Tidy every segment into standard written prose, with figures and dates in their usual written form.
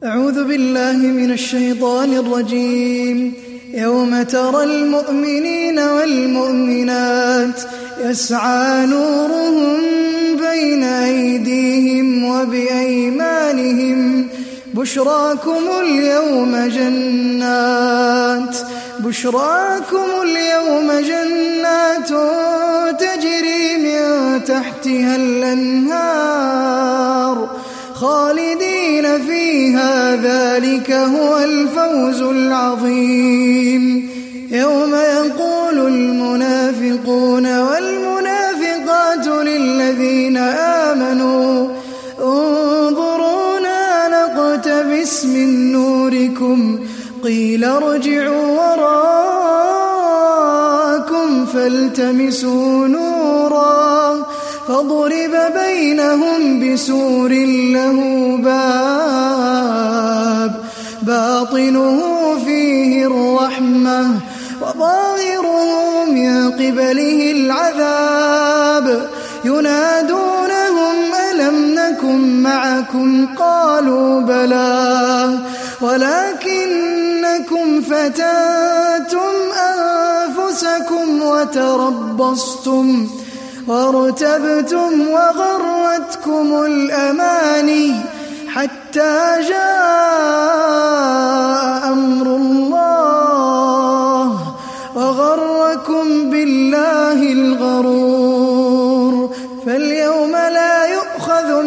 أعوذ بالله من الشيطان الرجيم. يوم ترى المؤمنين والمؤمنات يسعى نورهم بين أيديهم وبأيمانهم بشراكم اليوم جنات تجري من تحتها الأنهار خالدين فيها، ذلك هو الفوز العظيم. يوم يقول المنافقون والمنافقات للذين آمنوا انظرونا نقتبس من نوركم قيل ارجعوا وراءكم فالتمسوا نورا فضرب بينهم بسور له باب باطنه فيه الرحمة وظاهره من قبله العذاب. ينادونهم ألم نكن معكم قالوا بلى ولكنكم فتنتم أنفسكم وتربصتم وارتبتم وغرتكم الأماني حتى جاء أمر الله وغركم بالله الغرور. فاليوم لا يؤخذ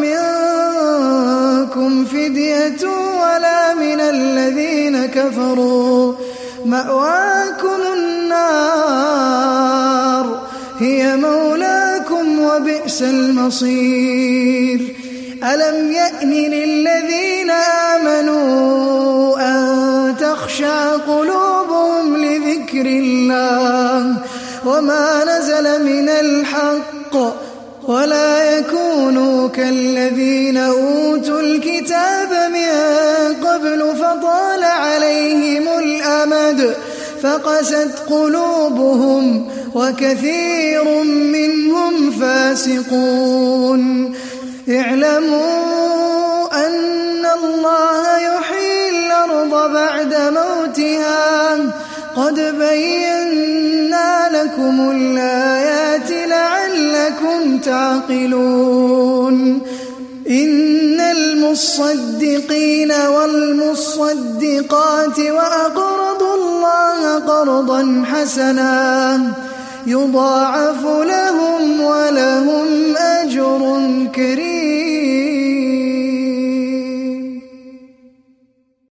منكم فدية ولا من الذين كفروا، مأواكم النار هي مولاكم وبئس المصير. ألم يأن للذين آمنوا أن تخشع قلوبهم لذكر الله وما نزل من الحق ولا يكونوا كالذين أوتوا الكتاب من قبل فطال عليهم الأمد فقست قلوبهم وكثير منهم فاسقون. اعلموا أن الله يحيي الأرض بعد موتها قد بينا لكم الآيات لعلكم تعقلون. إن المصدقين والمصدقات وأقرضوا الله قرضا حسنا يضاعف لهم ولهم أجر كريم.